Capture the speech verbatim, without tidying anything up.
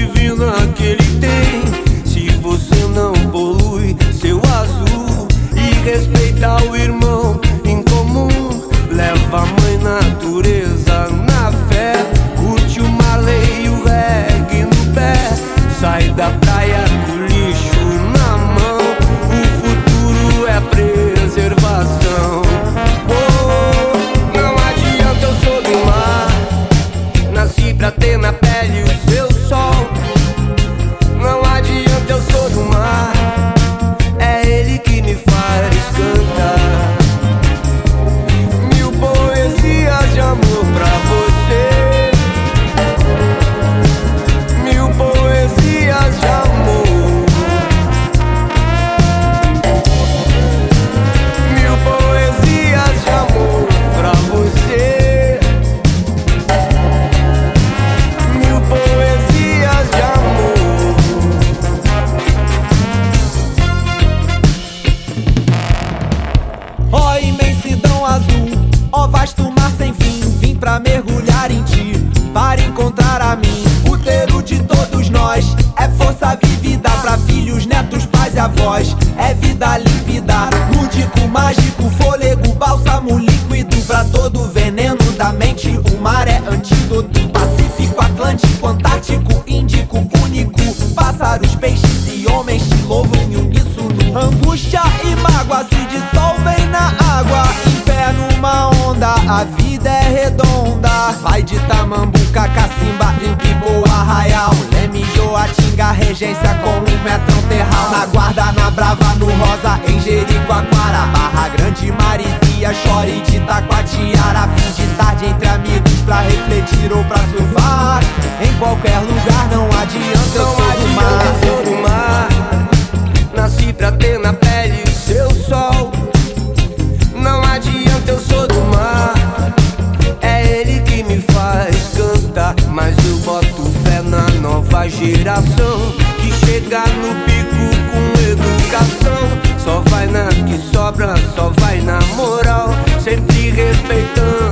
divina que ele tem. Se você não polui seu azul e respeitar o irmão em comum, leva a mãe natureza na fé, curte o Marley e o reggae no pé, sai da praia com o lixo na mão, o futuro é preservação. Oh, não adianta, eu sou do mar, nasci pra ter na pele o seu sol. Não adianta, eu sou do mar, é ele que me faz cantar. Mil poesias de amor pra você, mil poesias de amor, mil poesias de amor pra você, mil poesias de amor. Ó imensidão azul, ó vasto mar sem fim, vim pra mergulhar em ti, para encontrar a mim. Útero de todos nós, é força vívida pra filhos, netos, pais e avós. É vida límpida, lúdico, mágico, fôlego, bálsamo líquido pra todo veneno da mente. O mar é antídoto, Pacífico, Atlântico, Antártico, Índico, único. Pássaros, peixes e homens te louvam em uníssono. Angústia e mágoa se dissolvem na água, em pé numa onda, a vida é redonda. Vai de Tamambuca, Cacimba, Limpipo, Arraial, Leme, Joatinga, Regência com um metrão terral. Na Guarda, na Brava, no Rosa, em Jericoacoara, Barra Grande, Marizia, Chore de Taquatiara. Fim de tarde entre amigos pra refletir ou pra surfar, em qualquer lugar, não adianta, eu Não sou do mar. adianta, eu sou do mar, nasci pra ter na pele o seu sol. Não adianta, eu sou do mar, é ele que me faz cantar. Mas eu boto fé na nova geração, que chega no pico com educação. Só vai nas que sobra, só vai na moral, sempre respeitando